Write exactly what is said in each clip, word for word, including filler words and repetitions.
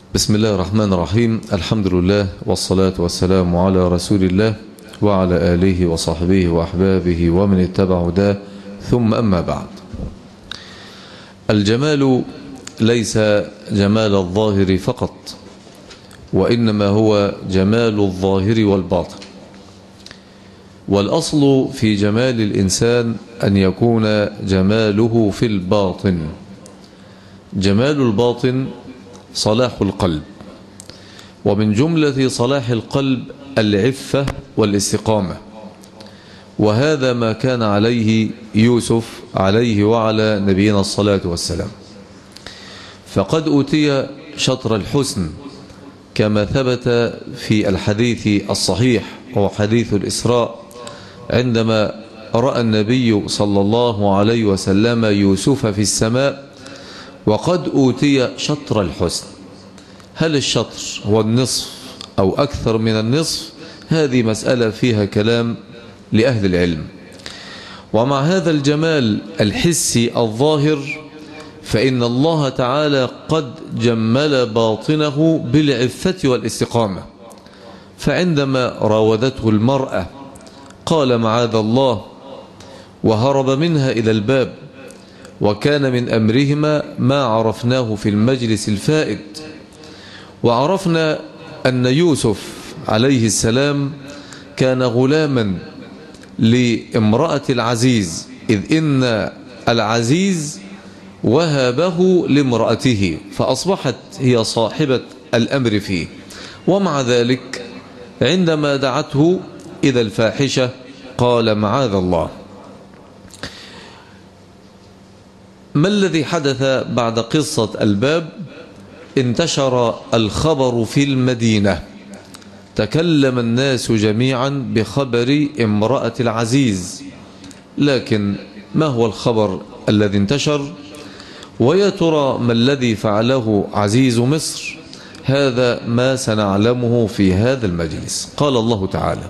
بسم الله الرحمن الرحيم. الحمد لله والصلاة والسلام على رسول الله وعلى آله وصحبه وأحبابه ومن اتبع هداه، ثم أما بعد. الجمال ليس جمال الظاهر فقط، وإنما هو جمال الظاهر والباطن. والأصل في جمال الإنسان أن يكون جماله في الباطن. جمال الباطن صلاح القلب، ومن جملة صلاح القلب العفة والاستقامة، وهذا ما كان عليه يوسف عليه وعلى نبينا الصلاة والسلام. فقد أوتي شطر الحسن كما ثبت في الحديث الصحيح وهو حديث الإسراء، عندما رأى النبي صلى الله عليه وسلم يوسف في السماء وقد أوتي شطر الحسن. هل الشطر هو النصف أو أكثر من النصف؟ هذه مسألة فيها كلام لأهل العلم. ومع هذا الجمال الحسي الظاهر، فإن الله تعالى قد جمل باطنه بالعفة والاستقامة. فعندما راودته المرأة قال معاذ الله، وهرب منها إلى الباب، وكان من أمرهما ما عرفناه في المجلس الفائت. وعرفنا أن يوسف عليه السلام كان غلاما لامرأة العزيز، إذ إن العزيز وهبه لامرأته فأصبحت هي صاحبة الأمر فيه. ومع ذلك عندما دعته إلى الفاحشة قال معاذ الله. ما الذي حدث بعد قصة الباب؟ انتشر الخبر في المدينة، تكلم الناس جميعا بخبر امرأة العزيز. لكن ما هو الخبر الذي انتشر؟ ويا ترى ما الذي فعله عزيز مصر؟ هذا ما سنعلمه في هذا المجلس. قال الله تعالى: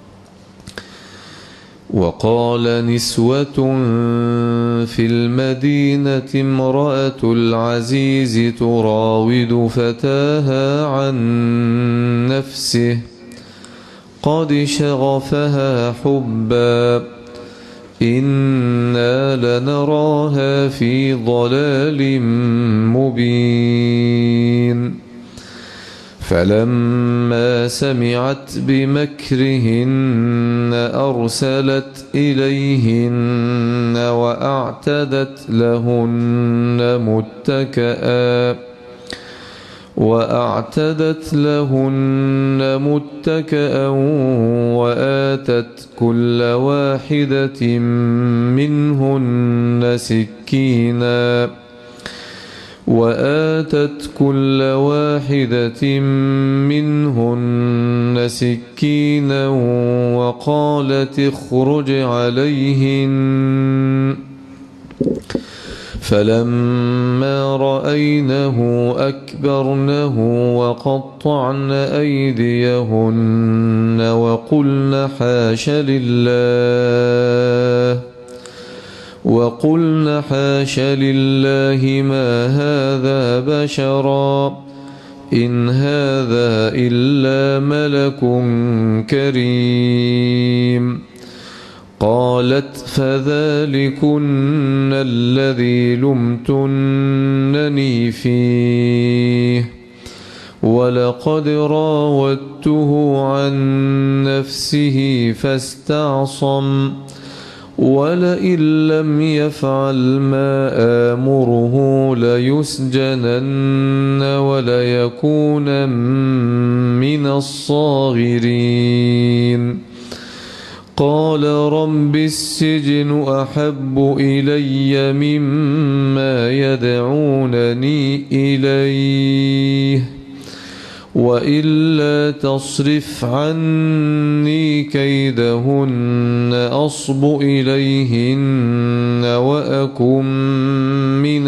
وقال نسوة في المدينة امرأة العزيز تراود فتاها عن نفسه قد شغفها حبا إنا لنراها في ضلال مبين. فلما سمعت بمكرهن أرسلت إليهن وأعتدت لهن متكئا وأعتدت لهن متكئا وآتت كل واحدة منهن سكينا وآتت كل واحدة منهن سكينا وقالت اخرج عليهن. فلما رأينه أكبرنه وقطعن أيديهن وقلن حاش لله وقلن حاش لله ما هذا بشرا إن هذا إلا ملك كريم. قالت فذلكن الذي لمتنني فيه ولقد راودته عن نفسه فاستعصم ولئن لم يفعل ما آمره ليسجنن وليكون من الصاغرين. قال رب السجن أحب إلي مما يدعونني إليه وإلا تصرف عني كيدهن أصب إليهن وأكن من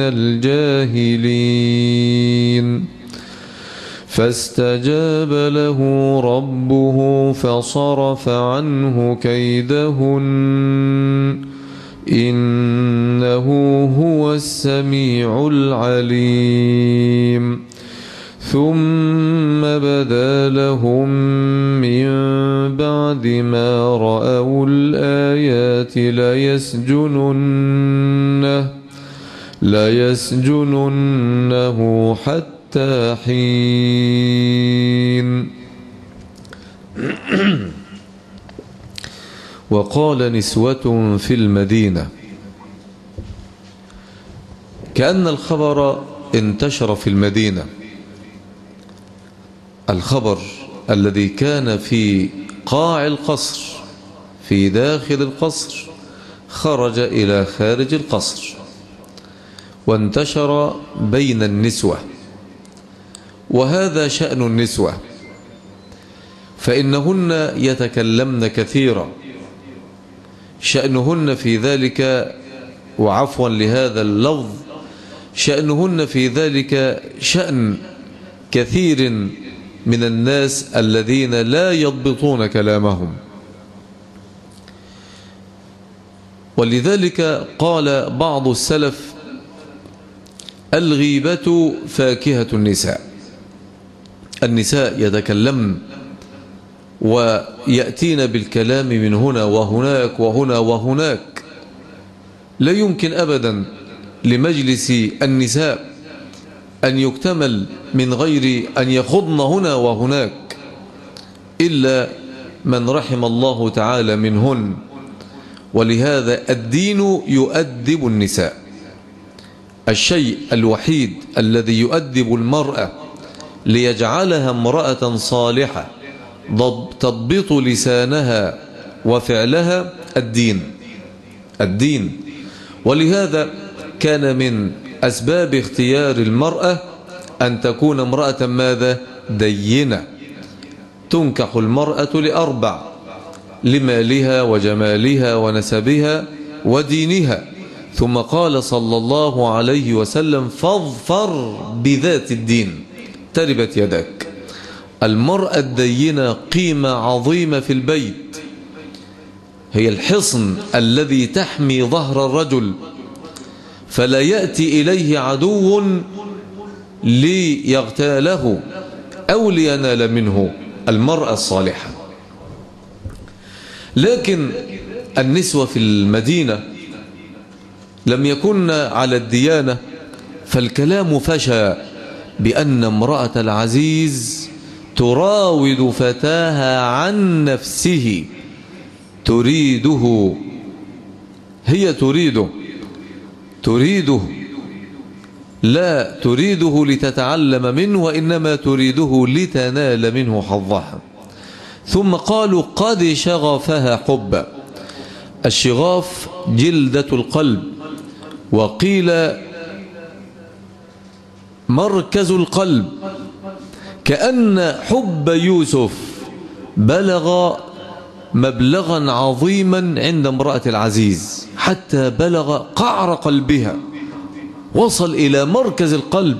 الجاهلين. فاستجاب له ربه فصرف عنه كيدهن إنه هو السميع العليم. ثم بدا لهم من بعد ما رأوا الآيات ليسجننه ليسجننه حتى حين. وقال نسوة في المدينة، كأن الخبر انتشر في المدينة، الخبر الذي كان في قاع القصر في داخل القصر خرج إلى خارج القصر وانتشر بين النسوة. وهذا شأن النسوة، فإنهن يتكلمن كثيرا، شأنهن في ذلك، وعفوا لهذا اللفظ، شأنهن في ذلك شأن كثير من الناس الذين لا يضبطون كلامهم. ولذلك قال بعض السلف: الغيبة فاكهة النساء. النساء يتكلمن ويأتين بالكلام من هنا وهناك وهنا وهناك، لا يمكن أبدا لمجلس النساء أن يكتمل من غير أن يخضن هنا وهناك إلا من رحم الله تعالى منهن. ولهذا الدين يؤدب النساء. الشيء الوحيد الذي يؤدب المرأة ليجعلها امرأة صالحة تضبط لسانها وفعلها الدين الدين ولهذا كان من أسباب اختيار المرأة أن تكون امرأة ماذا؟ دينة. تنكح المرأة لأربع: لمالها وجمالها ونسبها ودينها. ثم قال صلى الله عليه وسلم: فاظفر بذات الدين تربت يدك. المرأة الدينة قيمة عظيمة في البيت، هي الحصن الذي تحمي ظهر الرجل، فلا يأتي إليه عدو ليغتاله أو لينال منه. المرأة الصالحة. لكن النسوة في المدينة لم يكن على الديانة، فالكلام فشى بأن امرأة العزيز تراود فتاها عن نفسه، تريده، هي تريده تريده لا تريده لتتعلم منه، وإنما تريده لتنال منه حظها. ثم قالوا: قد شغفها حبا. الشغاف جلدة القلب، وقيل مركز القلب، كأن حب يوسف بلغ مبلغا عظيما عند امرأة العزيز، حتى بلغ قعر قلبها، وصل إلى مركز القلب.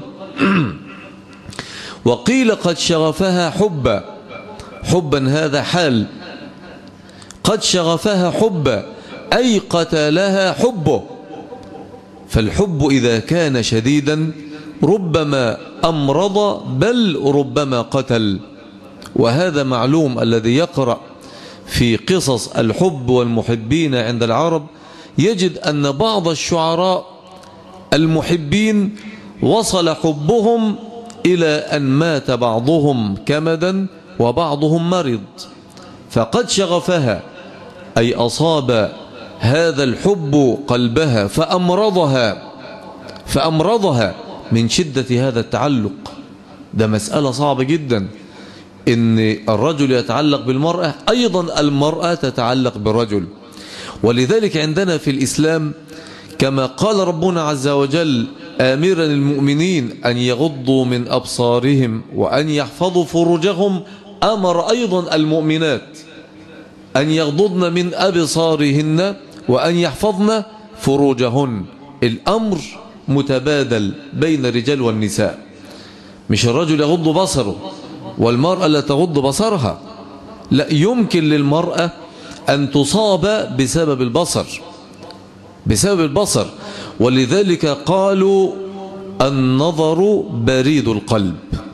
وقيل قد شغفها حبا، حبا هذا حال، قد شغفها حبا أي قتلها حبه. فالحب إذا كان شديدا ربما أمرض بل ربما قتل. وهذا معلوم، الذي يقرأ في قصص الحب والمحبين عند العرب يجد أن بعض الشعراء المحبين وصل حبهم إلى أن مات بعضهم كمدا وبعضهم مرض. فقد شغفها أي أصاب هذا الحب قلبها فأمرضها فأمرضها من شدة هذا التعلق. ده مسألة صعبة جدا، إن الرجل يتعلق بالمرأة، أيضا المرأة تتعلق بالرجل. ولذلك عندنا في الإسلام كما قال ربنا عز وجل آمرا المؤمنين أن يغضوا من أبصارهم وأن يحفظوا فروجهم، أمر أيضا المؤمنات أن يغضضن من أبصارهن وأن يحفظن فروجهن. الأمر متبادل بين الرجال والنساء، مش الرجل يغض بصره والمرأة لا تغض بصرها، لا، يمكن للمرأة أن تصاب بسبب البصر بسبب البصر ولذلك قالوا النظر بريد القلب.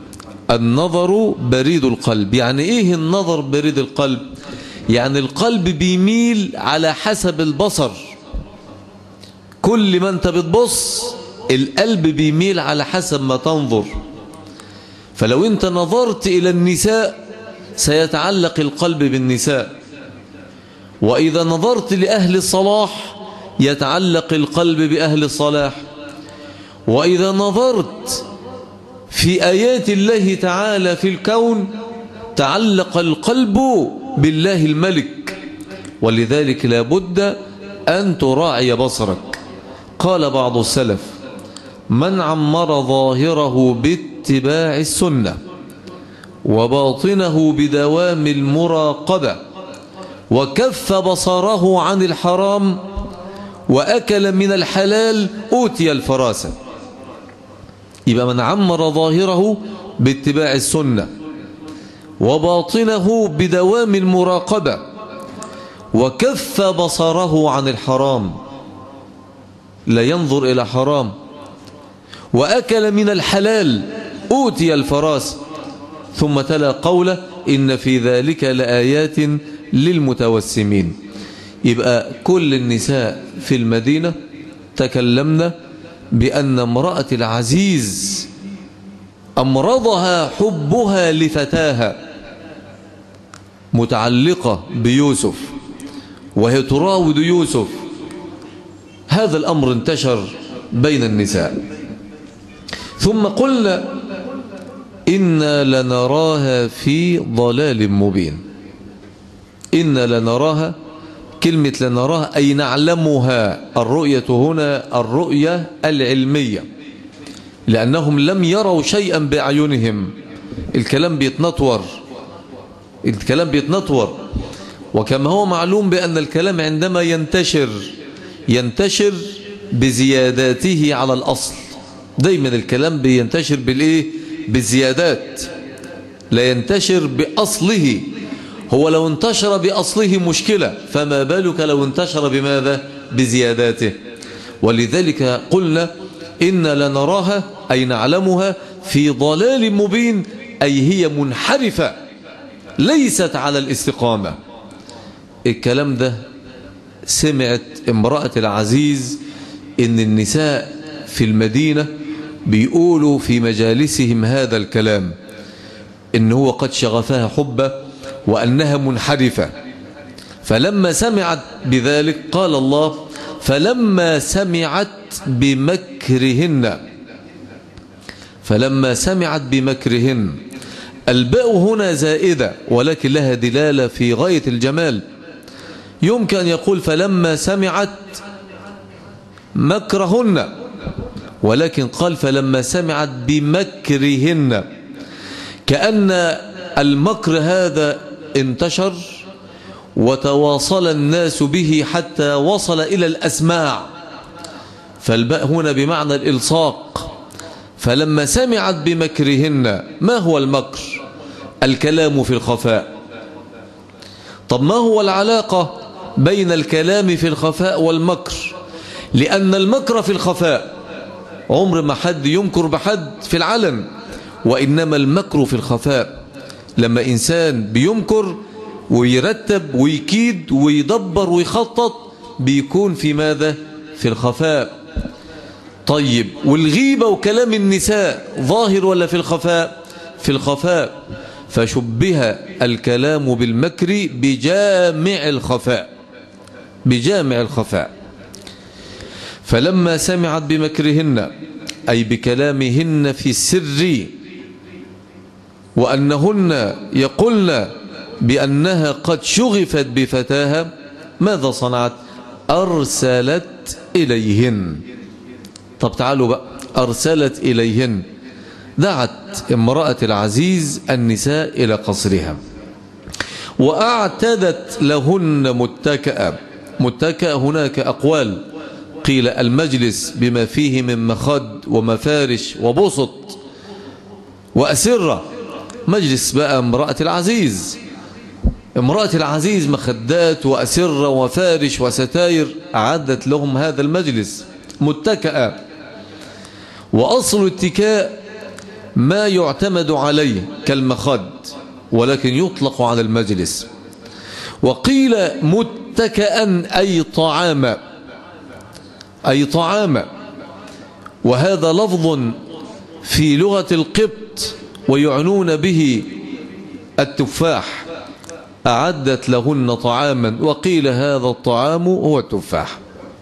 النظر بريد القلب. يعني ايه النظر بريد القلب؟ يعني القلب بيميل على حسب البصر. كل ما انت بتبص القلب بيميل على حسب ما تنظر. فلو انت نظرت إلى النساء سيتعلق القلب بالنساء، وإذا نظرت لأهل الصلاح يتعلق القلب بأهل الصلاح، وإذا نظرت في آيات الله تعالى في الكون تعلق القلب بالله الملك. ولذلك لا بد أن تراعي بصرك. قال بعض السلف: من عمر ظاهره باتباع السنة وباطنه بدوام المراقبة وكف بصره عن الحرام وأكل من الحلال أوتي الفراسة. يبقى من عمر ظاهره باتباع السنة وباطنه بدوام المراقبة وكف بصره عن الحرام، لا ينظر إلى حرام، وأكل من الحلال أوتي الفراسة. ثم تلا قوله: إن في ذلك لآيات للمتوسمين. يبقى كل النساء في المدينة تكلمنا بأن امرأة العزيز أمرضها حبها لفتاها، متعلقة بيوسف وهي تراود يوسف. هذا الأمر انتشر بين النساء. ثم قلنا إنا لنراها في ضلال مبين. إنا لنراها، كلمة لنراها أي نعلمها. الرؤية هنا الرؤية العلمية، لأنهم لم يروا شيئا بأعينهم. الكلام بيتنطور، الكلام بيتنطور. وكما هو معلوم بأن الكلام عندما ينتشر ينتشر بزياداته على الأصل. دايما الكلام بينتشر بالإيه؟ بالزيادات، لا ينتشر بأصله. هو لو انتشر بأصله مشكلة، فما بالك لو انتشر بماذا؟ بزياداته. ولذلك قلنا إنا لنراها أي نعلمها في ضلال مبين، أي هي منحرفة ليست على الاستقامة. الكلام ده سمعت امرأة العزيز إن النساء في المدينة بيقولوا في مجالسهم هذا الكلام، إن هو قد شغفها حبه وأنها منحرفة. فلما سمعت بذلك قال الله: فلما سمعت بمكرهن. فلما سمعت بمكرهن، الباء هنا زائدة ولكن لها دلالة في غاية الجمال. يمكن أن يقول فلما سمعت مكرهن، ولكن قال فلما سمعت بمكرهن، كأن المكر هذا انتشر وتواصل الناس به حتى وصل إلى الأسماع. فالباء هنا بمعنى الإلصاق. فلما سمعت بمكرهن، ما هو المكر؟ الكلام في الخفاء. طب ما هو العلاقة بين الكلام في الخفاء والمكر؟ لأن المكر في الخفاء، عمر ما حد يمكر بحد في العلن، وإنما المكر في الخفاء. لما إنسان بيمكر ويرتب ويكيد ويدبر ويخطط بيكون في ماذا؟ في الخفاء. طيب والغيبة وكلام النساء ظاهر ولا في الخفاء؟ في الخفاء. فشبه الكلام بالمكر بجامع الخفاء، بجامع الخفاء. فلما سمعت بمكرهن أي بكلامهن في السر، وأنهن يقولن بأنها قد شغفت بفتاها، ماذا صنعت؟ أرسلت إليهن. طب تعالوا بقى، أرسلت إليهن، دعت امرأة العزيز النساء إلى قصرها وأعتدت لهن متكأ. متكأ هناك أقوال، قيل المجلس بما فيه من مخد ومفارش وبسط وأسرة. مجلس بقى امرأة العزيز، امرأة العزيز مخدات وأسرة وفارش وستاير، أعدت لهم هذا المجلس متكأ. وأصل الاتكاء ما يعتمد عليه كالمخد، ولكن يطلق على المجلس. وقيل متكئا أي طعام، أي طعام، وهذا لفظ في لغة القبط ويعنون به التفاح، أعدت لهن طعاما، وقيل هذا الطعام هو التفاح.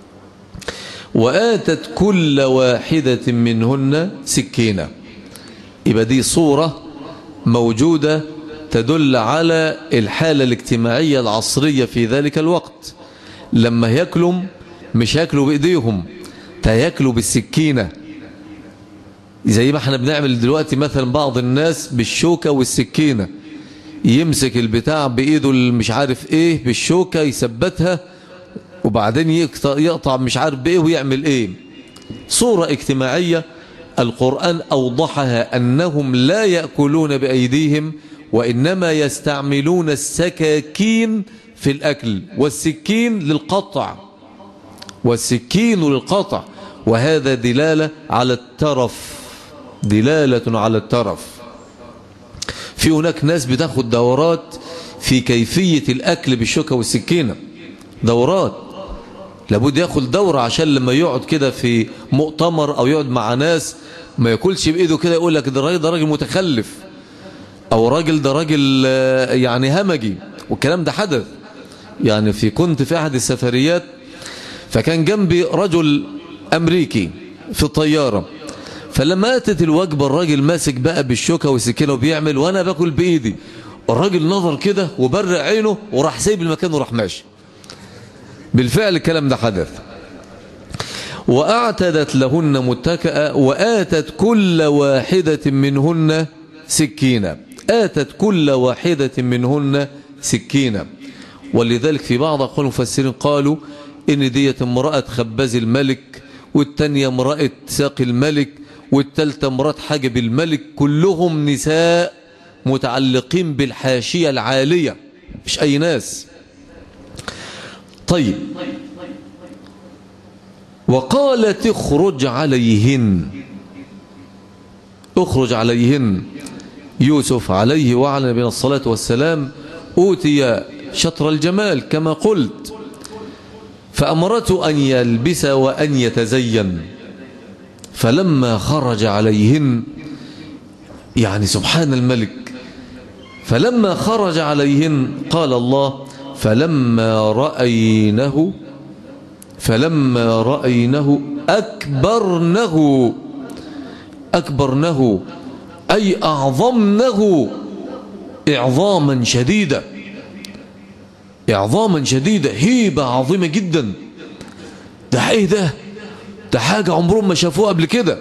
وآتت كل واحدة منهن سكينة. يبقى دي صورة موجودة تدل على الحالة الاجتماعية العصرية في ذلك الوقت. لما يأكلوا مش يأكلوا بإيديهم، تيأكلوا بالسكينة، زي ما احنا بنعمل دلوقتي مثلا بعض الناس بالشوكة والسكينة، يمسك البتاع بإيده مش عارف ايه بالشوكة يثبتها، وبعدين يقطع مش عارف بايه ويعمل ايه. صورة اجتماعية القرآن أوضحها أنهم لا يأكلون بأيديهم، وإنما يستعملون السكاكين في الأكل، والسكين للقطع، والسكين للقطع، وهذا دلالة على الترف، دلالة على الترف. في هناك ناس بتاخد دورات في كيفية الأكل بالشوكة والسكينة، دورات لابد ياخد دورة عشان لما يقعد كده في مؤتمر أو يقعد مع ناس ما ياكلش بإيده كده يقول لك ده راجل ده راجل متخلف، أو راجل ده راجل يعني همجي. والكلام ده حدث يعني في كنت في أحد السفريات، فكان جنبي رجل أمريكي في الطيارة، فلما أتت الوجبة الراجل ماسك بقى بالشوكة والسكينة وبيعمل، وأنا باكل بإيدي. الراجل نظر كده وبرق عينه وراح سايب المكان وراح ماشي. بالفعل الكلام ده حدث. وأعتدت لهن متكئا وآتت كل واحدة منهن سكينة. آتت كل واحدة منهن سكينة. ولذلك في بعض أقوال المفسرين قالوا إن ديت امرأة خباز الملك، والتانية امرأة ساقي الملك، والتالتة امرأة حاجب الملك، كلهم نساء متعلقين بالحاشية العالية، مش أي ناس. طيب، وقالت اخرج عليهن، اخرج عليهن. يوسف عليه وعلى نبينا الصلاة والسلام أوتي شطر الجمال كما قلت، فأمرته أن يلبس وأن يتزين، فلما خرج عليهن، يعني سبحان الملك، فلما خرج عليهن قال الله فلما رأينه فلما رأينه أكبرنه، أكبرنه أي أعظمنه إعظاما شديدا، إعظاما شديدا، هيبة عظيمة جدا. ده إيه ده؟ ده حاجة عمرهم ما شافوها قبل كده.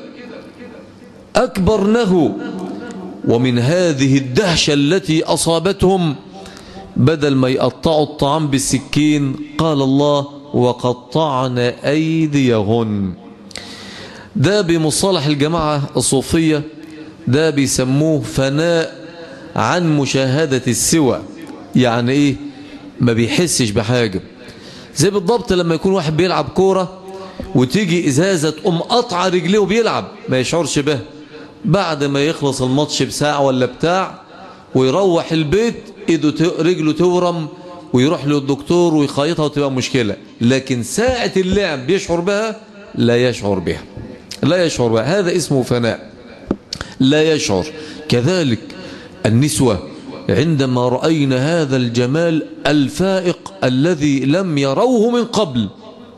أكبرنه. ومن هذه الدهشة التي أصابتهم، بدل ما يقطعوا الطعام بالسكين قال الله وقطعن أيديهن. ده بمصطلح الجماعة الصوفية ده بيسموه فناء عن مشاهدة السوى. يعني ايه؟ ما بيحسش بحاجة. زي بالضبط لما يكون واحد بيلعب كورة وتيجي إزازة تقوم قطع رجليه وبيلعب، ما يشعرش به. بعد ما يخلص الماتش بساعة ولا بتاع ويروح البيت ايده رجله تورم ويروح للدكتور ويخيطها وتبقى مشكلة. لكن ساعة اللعب بيشعر بها؟ لا يشعر بها، لا يشعر بها. هذا اسمه فناء، لا يشعر. كذلك النسوة عندما رأينا هذا الجمال الفائق الذي لم يروه من قبل،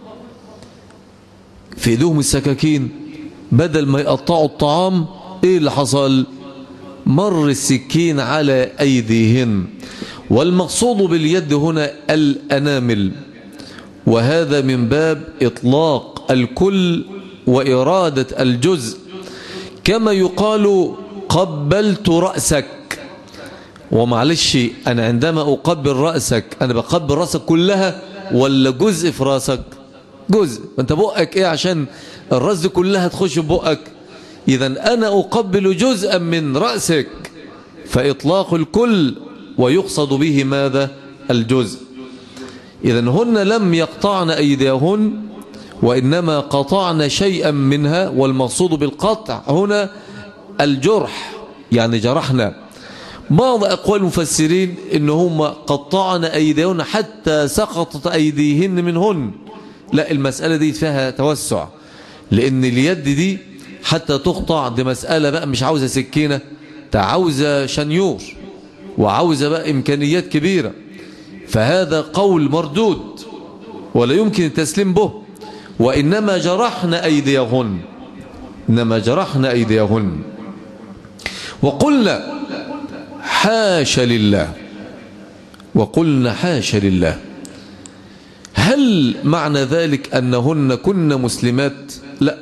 في ايدهم السكاكين، بدل ما يقطعوا الطعام ايه اللي حصل؟ مر السكين على أيديهن. والمقصود باليد هنا الأنامل، وهذا من باب إطلاق الكل وإرادة الجزء، كما يقال قبلت رأسك. ومعلش أنا عندما أقبل رأسك أنا بقبل رأسك كلها ولا جزء في رأسك؟ جزء. أنت بقك إيه عشان الرأس دي كلها تخش في بقك؟ إذن أنا أقبل جزءا من رأسك، فإطلاق الكل ويقصد به ماذا؟ الجزء. إذن هن لم يقطعن أيديهن وإنما قطعن شيئا منها، والمقصود بالقطع هنا الجرح يعني جرحنا. بعض أقوال المفسرين إن هم قطعن أيديهن حتى سقطت أيديهن منهن. لا، المسألة دي فيها توسع، لأن اليد دي حتى تقطع دي مسألة بقى مش عاوزة سكينة، عاوزة شنيور وعاوزة بقى إمكانيات كبيرة. فهذا قول مردود ولا يمكن التسليم به. وإنما جرحنا أيديهن، إنما جرحنا أيديهن. وقلنا حاشا لله، وقلنا حاشا لله. هل معنى ذلك أنهن كن مسلمات؟ لا.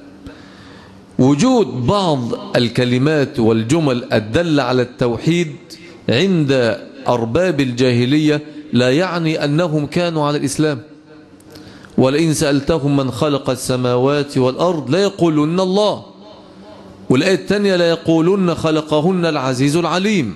وجود بعض الكلمات والجمل الدالة على التوحيد عند أرباب الجاهلية لا يعني أنهم كانوا على الإسلام. ولئن سألتهم من خلق السماوات والأرض لا يقولون الله، والآية الثانية لا يقولون خلقهن العزيز العليم.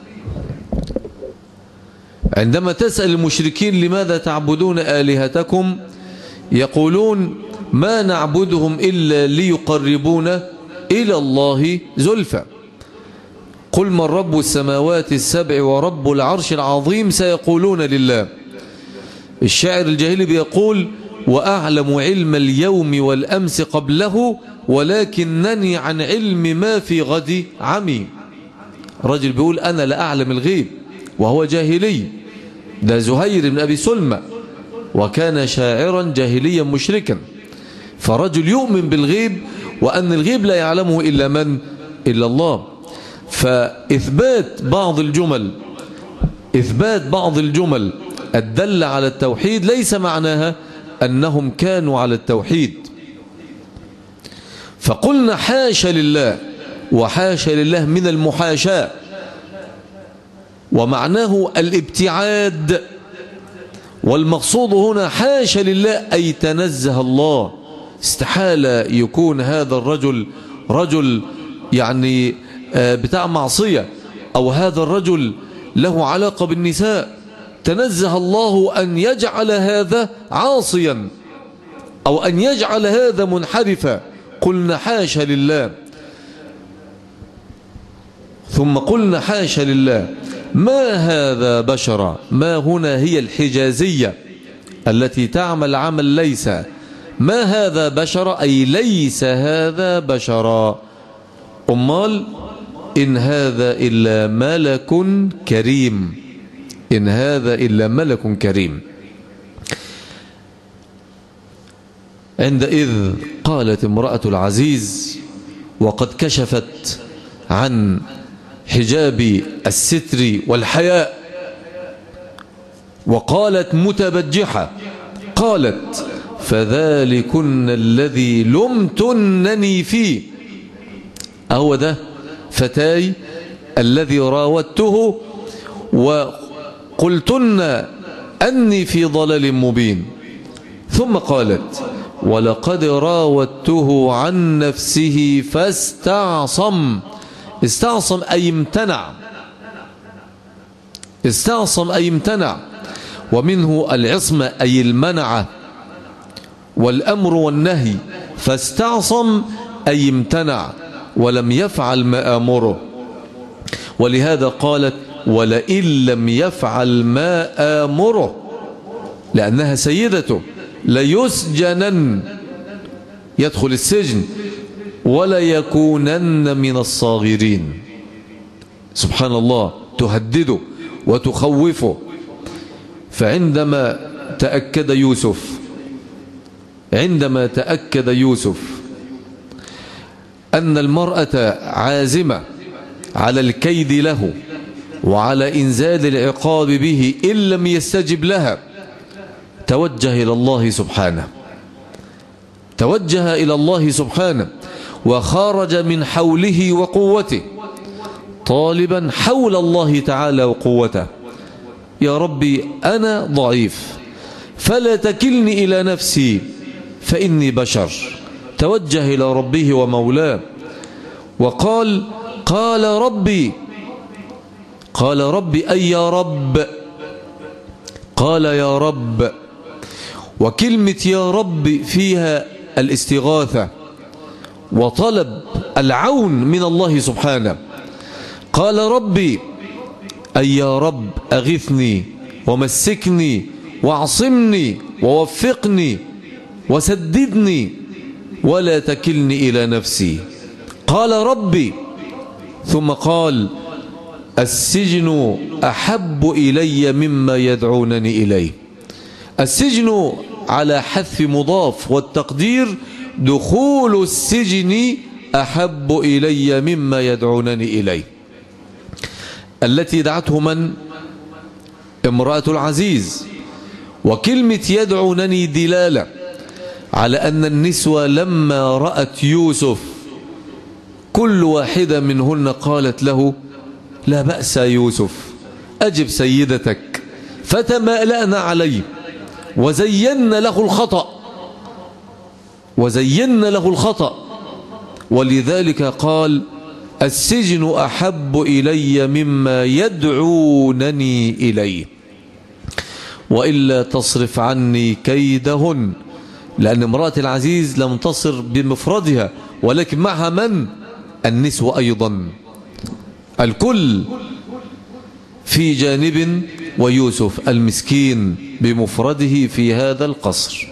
عندما تسأل المشركين لماذا تعبدون آلهتكم يقولون ما نعبدهم إلا ليقربونا إلى الله زلفى. قل من رب السماوات السبع ورب العرش العظيم سيقولون لله. الشاعر الجاهلي بيقول وأعلم علم اليوم والأمس قبله ولكنني عن علم ما في غد عمي. رجل بيقول أنا لا أعلم الغيب وهو جاهلي. ده زهير بن أبي سلمى وكان شاعرا جاهليا مشركا. فرجل يؤمن بالغيب وأن الغيب لا يعلمه إلا من؟ إلا الله. فإثبات بعض الجمل إثبات بعض الجمل الدل على التوحيد ليس معناها أنهم كانوا على التوحيد. فقلنا حاشا لله، وحاشا لله من المحاشاة، ومعناه الابتعاد. والمقصود هنا حاشا لله أي تنزه الله. استحالة يكون هذا الرجل رجل يعني بتاع معصية، أو هذا الرجل له علاقة بالنساء. تنزه الله أن يجعل هذا عاصيا أو أن يجعل هذا منحرفا. قلنا حاشا لله. ثم قلنا حاشا لله ما هذا بشرا. ما هنا هي الحجازية التي تعمل عمل ليس. ما هذا بشرا أي ليس هذا بشرا. أمال إن هذا إلا ملك كريم. إن هذا إلا ملك كريم. عندئذ قالت امرأة العزيز وقد كشفت عن حجاب الستر والحياء، وقالت متبجحة، قالت فذلكن الذي لمتنني فيه. أهو ده فتاي الذي راودته وقلتن أني في ضلال مبين. ثم قالت ولقد راودته عن نفسه فاستعصم. استعصم أي امتنع. استعصم أي امتنع. ومنه العصمة أي المنعة والأمر والنهي. فاستعصم أي امتنع ولم يفعل ما آمره. ولهذا قالت ولئن لم يفعل ما آمره، لأنها سيدته، ليسجنن، يدخل السجن، ولا يكونن من الصاغرين. سبحان الله، تهدده وتخوفه. فعندما تأكد يوسف عندما تأكد يوسف أن المرأة عازمة على الكيد له وعلى إنزال العقاب به إن لم يستجب لها، توجه إلى الله سبحانه توجه إلى الله سبحانه وخرج من حوله وقوته طالبا حول الله تعالى وقوته. يا ربي أنا ضعيف فلا تكلني إلى نفسي فإني بشر. توجه إلى ربه ومولاه وقال قال ربي قال ربي أي يا رب. قال يا رب. وكلمة يا رب فيها الاستغاثة وطلب العون من الله سبحانه. قال ربي أي يا رب أغثني ومسكني واعصمني ووفقني وسددني ولا تكلني إلى نفسي. قال ربي، ثم قال السجن أحب إلي مما يدعونني إليه. السجن على حذف مضاف، والتقدير دخول السجن أحب إلي مما يدعونني إليه. التي دعته من؟ امرأة العزيز. وكلمة يدعونني دلالة على أن النسوة لما رأت يوسف كل واحدة منهن قالت له لا بأس يوسف، أجب سيدتك، فتمالأنا عليه وزينا له الخطأ وزينا له الخطأ ولذلك قال السجن أحب إلي مما يدعونني إليه وإلا تصرف عني كيدهن. لأن امرأة العزيز لم تصر بمفردها، ولكن معها من؟ النسوة أيضا، الكل في جانب، ويوسف المسكين بمفرده في هذا القصر.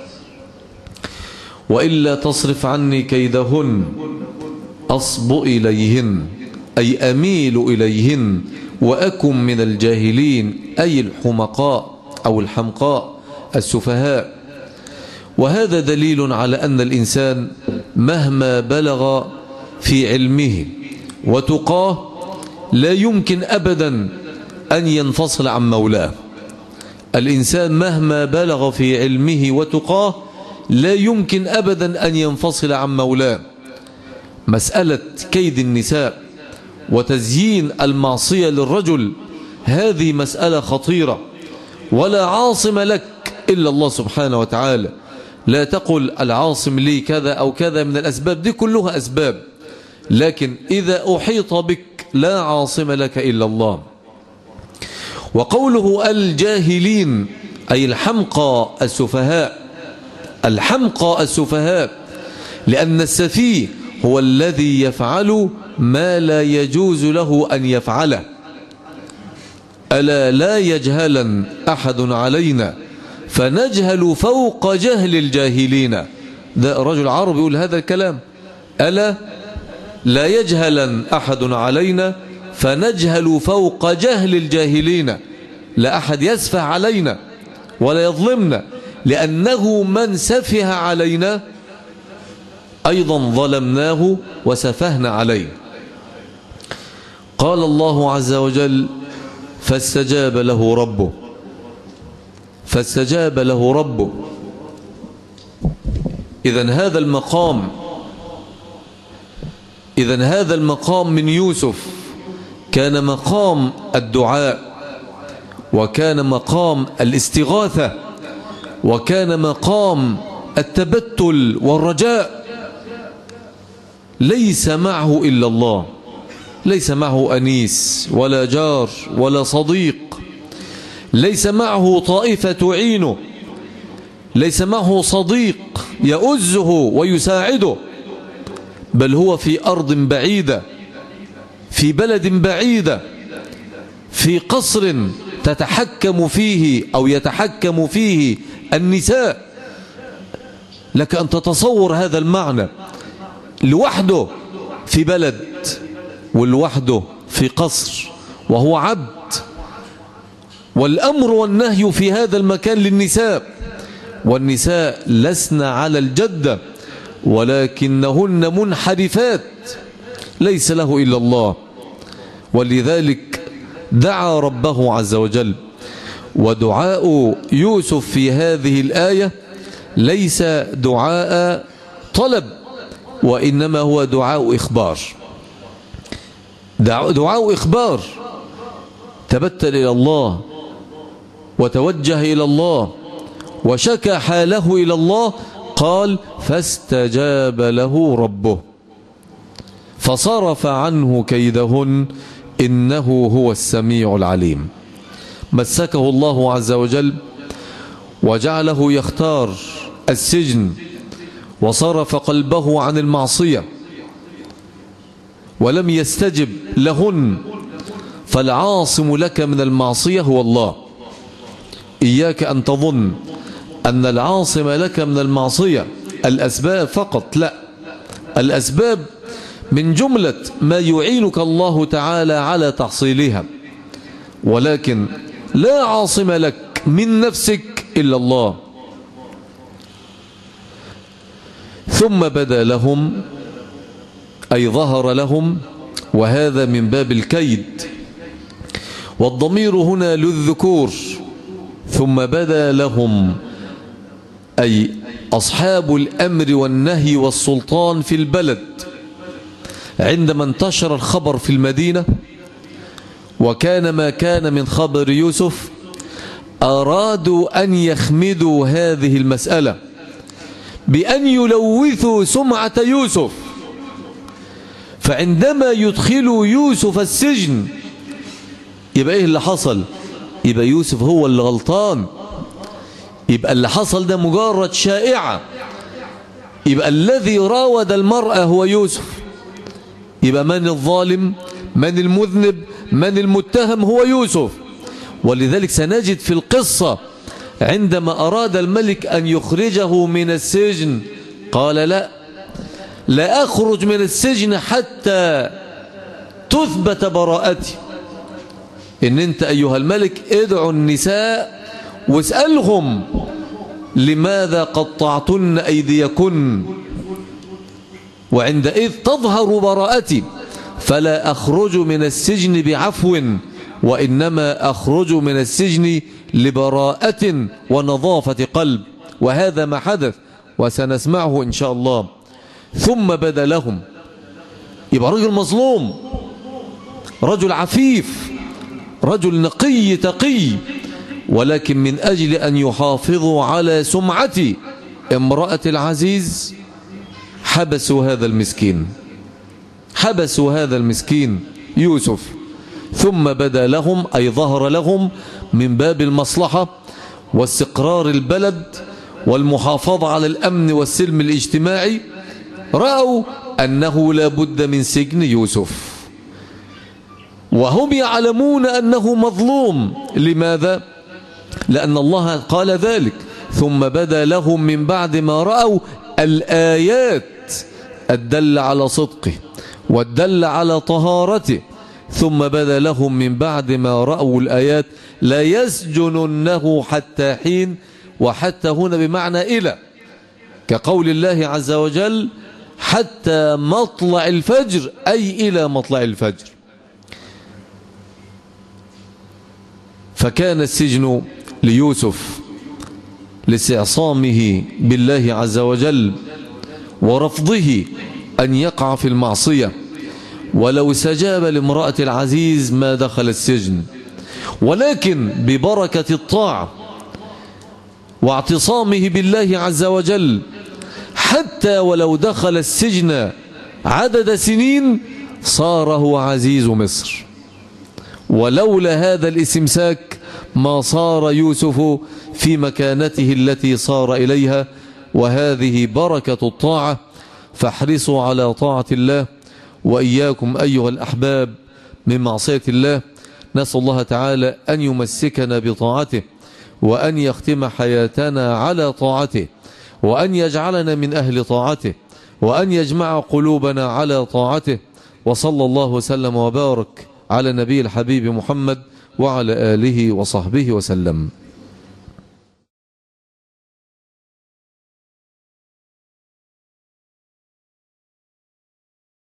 وإلا تصرف عني كيدهن أصب إليهن أي أميل إليهن وأكن من الجاهلين أي الحمقاء أو الحمقاء السفهاء. وهذا دليل على أن الإنسان مهما بلغ في علمه وتقاه لا يمكن أبدا أن ينفصل عن مولاه. الإنسان مهما بلغ في علمه وتقاه لا يمكن أبدا أن ينفصل عن مولاه. مسألة كيد النساء وتزيين المعصية للرجل هذه مسألة خطيرة، ولا عاصم لك إلا الله سبحانه وتعالى. لا تقل العاصم لي كذا أو كذا من الأسباب، دي كلها أسباب، لكن إذا أحيط بك لا عاصم لك إلا الله. وقوله الجاهلين أي الحمقى السفهاء، الحمقى السفهاء، لأن السفيه هو الذي يفعل ما لا يجوز له أن يفعله. ألا لا يجهلا أحد علينا فنجهل فوق جهل الجاهلين. ده رجل عربي يقول هذا الكلام، ألا لا يجهلا أحد علينا فنجهل فوق جهل الجاهلين. لا أحد يسفه علينا ولا يظلمنا، لأنه من سفه علينا أيضا ظلمناه وسفهنا عليه. قال الله عز وجل فاستجاب له ربه، فاستجاب له ربه. إذن هذا المقام إذن هذا المقام من يوسف كان مقام الدعاء، وكان مقام الاستغاثة، وكان مقام التبتل والرجاء. ليس معه إلا الله، ليس معه أنيس ولا جار ولا صديق، ليس معه طائفة تعينه، ليس معه صديق يؤزه ويساعده، بل هو في أرض بعيدة، في بلد بعيدة، في قصر تتحكم فيه أو يتحكم فيه النساء. لك أن تتصور هذا المعنى، لوحده في بلد ولوحده في قصر وهو عبد، والأمر والنهي في هذا المكان للنساء، والنساء لسن على الجدة ولكنهن منحرفات، ليس له إلا الله. ولذلك دعا ربه عز وجل. ودعاء يوسف في هذه الآية ليس دعاء طلب، وإنما هو دعاء إخبار، دعاء إخبار. تبتل إلى الله وتوجه إلى الله وشكى حاله إلى الله. قال فاستجاب له ربه فصرف عنه كيدهن إنه هو السميع العليم. مسكه الله عز وجل وجعله يختار السجن، وصرف قلبه عن المعصية ولم يستجب لهن فالعاصم لك من المعصية هو الله. إياك أن تظن أن العاصم لك من المعصية الأسباب فقط، لا، الأسباب من جملة ما يعينك الله تعالى على تحصيلها، ولكن لا عاصم لك من نفسك إلا الله. ثم بدا لهم أي ظهر لهم، وهذا من باب الكيد، والضمير هنا للذكور. ثم بدا لهم أي أصحاب الأمر والنهي والسلطان في البلد عندما انتشر الخبر في المدينة وكان ما كان من خبر يوسف، أرادوا أن يخمدوا هذه المسألة بأن يلوثوا سمعة يوسف. فعندما يدخلوا يوسف السجن يبقى إيه اللي حصل؟ يبقى يوسف هو اللي غلطان، يبقى اللي حصل ده مجرد شائعة، يبقى الذي راود المرأة هو يوسف. يبقى من الظالم، من المذنب، من المتهم هو يوسف. ولذلك سنجد في القصة عندما أراد الملك أن يخرجه من السجن قال لا لا أخرج من السجن حتى تثبت براءتي. إن أنت أيها الملك ادعوا النساء واسألهم لماذا قطعتن أيديكن، وعندئذ تظهر براءتي، فلا أخرج من السجن بعفو، وإنما أخرج من السجن لبراءة ونظافة قلب. وهذا ما حدث وسنسمعه إن شاء الله. ثم بدا لهم، يبقى رجل مظلوم، رجل عفيف، رجل نقي تقي، ولكن من أجل أن يحافظوا على سمعة امرأة العزيز حبسوا هذا المسكين، حبسوا هذا المسكين يوسف. ثم بدا لهم أي ظهر لهم من باب المصلحة واستقرار البلد والمحافظة على الأمن والسلم الاجتماعي، رأوا أنه لا بد من سجن يوسف، وهم يعلمون أنه مظلوم. لماذا؟ لأن الله قال ذلك. ثم بدا لهم من بعد ما رأوا الآيات الدل على صدقه والدل على طهارته. ثم بدا لهم من بعد ما رأوا الآيات لا يسجننه حتى حين، وحتى هنا بمعنى إلى، كقول الله عز وجل حتى مطلع الفجر، أي إلى مطلع الفجر. فكان السجن ليوسف لاستعصامه بالله عز وجل ورفضه أن يقع في المعصية، ولو استجاب لامرأة العزيز ما دخل السجن، ولكن ببركة الطاعة واعتصامه بالله عز وجل حتى ولو دخل السجن عدد سنين صار هو عزيز مصر. ولولا هذا الاستمساك ما صار يوسف في مكانته التي صار إليها، وهذه بركة الطاعة. فاحرصوا على طاعة الله وإياكم أيها الأحباب من معصية الله. نسأل الله تعالى أن يمسكنا بطاعته، وأن يختم حياتنا على طاعته، وأن يجعلنا من أهل طاعته، وأن يجمع قلوبنا على طاعته. وصلى الله وسلم وبارك على نبي الحبيب محمد وعلى آله وصحبه وسلم.